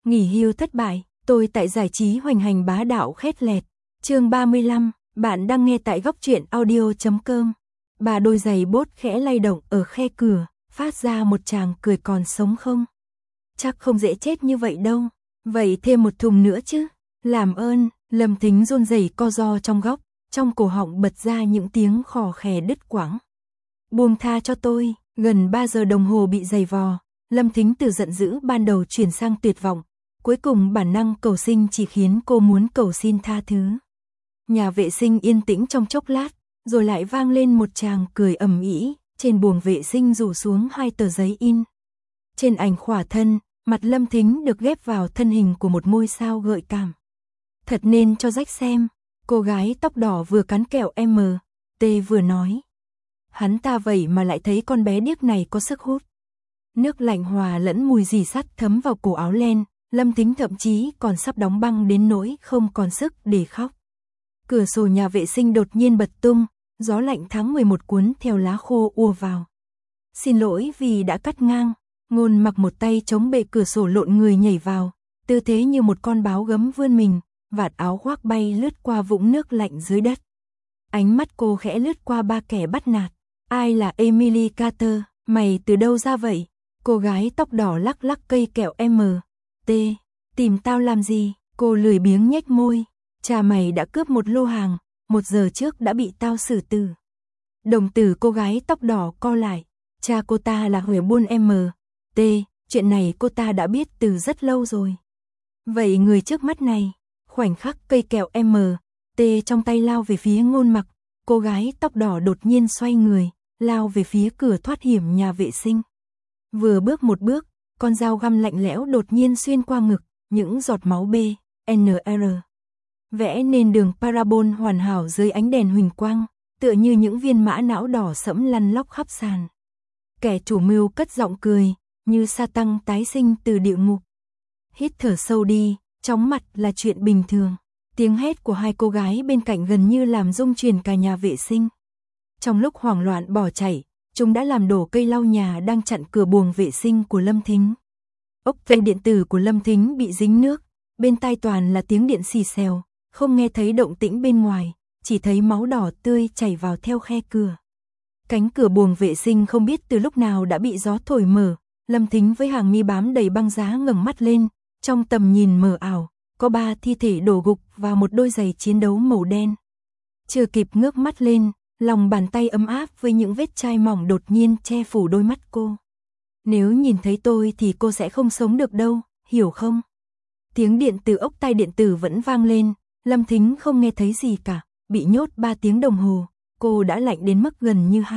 Nghỉ hưu thất bại, tôi tại giải trí hoành hành bá đạo khét lẹt. Chương 35, bạn đang nghe tại góc truyện audio.com. Bà đôi giày bốt khẽ lay động ở khe cửa, phát ra một tràng cười. Còn sống không? Chắc không dễ chết như vậy đâu. Vậy thêm một thùng nữa chứ. Làm ơn. Lâm Thính run rẩy co ro trong góc, trong cổ họng bật ra những tiếng khò khè đứt quãng. Buông tha cho tôi. Gần 3 giờ đồng hồ bị giày vò, Lâm Thính từ giận dữ ban đầu chuyển sang tuyệt vọng. Cuối cùng bản năng cầu sinh chỉ khiến cô muốn cầu xin tha thứ. Nhà vệ sinh yên tĩnh trong chốc lát, rồi lại vang lên một tràng cười ầm ĩ. Trên buồng vệ sinh rủ xuống 2 tờ giấy in. Trên ảnh khỏa thân, mặt Lâm Thính được ghép vào thân hình của một ngôi sao gợi cảm. Thật nên cho rách xem. Cô gái tóc đỏ vừa cắn kẹo M.T vừa nói. Hắn ta vậy mà lại thấy con bé điếc này có sức hút. Nước lạnh hòa lẫn mùi dì sắt thấm vào cổ áo len. Lâm Thính thậm chí còn sắp đóng băng đến nỗi không còn sức để khóc. Cửa sổ nhà vệ sinh đột nhiên bật tung, gió lạnh tháng 11 cuốn theo lá khô ùa vào. Xin lỗi vì đã cắt ngang. Ngôn Mặc một tay chống bệ cửa sổ lộn người nhảy vào, tư thế như một con báo gấm vươn mình, vạt áo khoác bay lướt qua vũng nước lạnh dưới đất. Ánh mắt cô khẽ lướt qua ba kẻ bắt nạt. Ai là Emily Carter, mày từ đâu ra vậy? Cô gái tóc đỏ lắc lắc cây kẹo M.T. Tìm tao làm gì? Cô lười biếng nhếch môi. Cha mày đã cướp một lô hàng, 1 giờ trước đã bị tao xử tử. Đồng tử cô gái tóc đỏ co lại. Cha cô ta là người buôn M.T. Chuyện này cô ta đã biết từ rất lâu rồi. Vậy người trước mắt này? Khoảnh khắc cây kẹo M.T. trong tay lao về phía Ngôn Mặc, cô gái tóc đỏ đột nhiên xoay người, lao về phía cửa thoát hiểm nhà vệ sinh. Vừa bước một bước, con dao găm lạnh lẽo đột nhiên xuyên qua ngực, những giọt máu B.N.R. vẽ nên đường parabol hoàn hảo dưới ánh đèn huỳnh quang, tựa như những viên mã não đỏ sẫm lăn lóc khắp sàn. Kẻ chủ mưu cất giọng cười, như sa tăng tái sinh từ địa ngục. Hít thở sâu đi, chóng mặt là chuyện bình thường. Tiếng hét của 2 cô gái bên cạnh gần như làm rung chuyển cả nhà vệ sinh. Trong lúc hoảng loạn bỏ chạy, chúng đã làm đổ cây lau nhà đang chặn cửa buồng vệ sinh của Lâm Thính. Ốc dây điện tử của Lâm Thính bị dính nước, bên tai toàn là tiếng điện xì xèo, không nghe thấy động tĩnh bên ngoài, chỉ thấy máu đỏ tươi chảy vào theo khe cửa. Cánh cửa buồng vệ sinh không biết từ lúc nào đã bị gió thổi mở. Lâm Thính với hàng mi bám đầy băng giá ngẩng mắt lên, trong tầm nhìn mờ ảo, có 3 thi thể đổ gục vào một đôi giày chiến đấu màu đen. Chưa kịp ngước mắt lên, lòng bàn tay ấm áp với những vết chai mỏng đột nhiên che phủ đôi mắt cô. Nếu nhìn thấy tôi thì cô sẽ không sống được đâu, hiểu không? Tiếng điện từ ốc tai điện tử vẫn vang lên, Lâm Thính không nghe thấy gì cả, bị nhốt 3 tiếng đồng hồ, cô đã lạnh đến mức gần như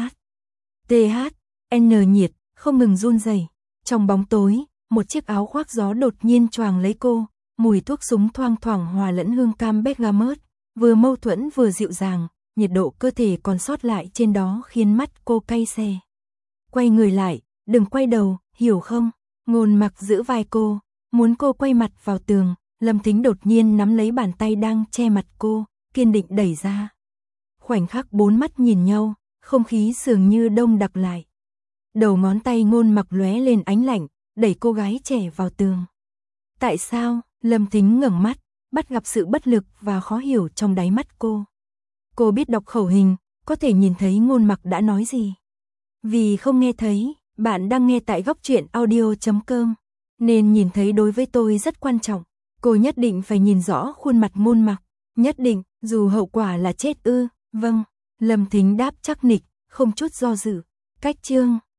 THN nhiệt, không ngừng run rẩy. Trong bóng tối, một chiếc áo khoác gió đột nhiên choàng lấy cô, mùi thuốc súng thoang thoảng hòa lẫn hương cam bergamot, vừa mâu thuẫn vừa dịu dàng, nhiệt độ cơ thể còn sót lại trên đó khiến mắt cô cay xè. Quay người lại, đừng quay đầu, hiểu không? Ngôn Mặc giữ vai cô, muốn cô quay mặt vào tường. Lâm Thính đột nhiên nắm lấy bàn tay đang che mặt cô, kiên định đẩy ra. Khoảnh khắc 4 mắt nhìn nhau, không khí dường như đông đặc lại. Đầu ngón tay Ngôn Mặc lóe lên ánh lạnh, đẩy cô gái trẻ vào tường. Tại sao? Lâm Thính ngẩng mắt, bắt gặp sự bất lực và khó hiểu trong đáy mắt cô. Cô biết đọc khẩu hình, có thể nhìn thấy Ngôn Mặc đã nói gì. Vì không nghe thấy, bạn đang nghe tại góc truyện audio.com, nên nhìn thấy đối với tôi rất quan trọng. Cô nhất định phải nhìn rõ khuôn mặt Ngôn Mặc, nhất định, dù hậu quả là chết ư? Vâng, Lâm Thính đáp chắc nịch, không chút do dự. Cách chương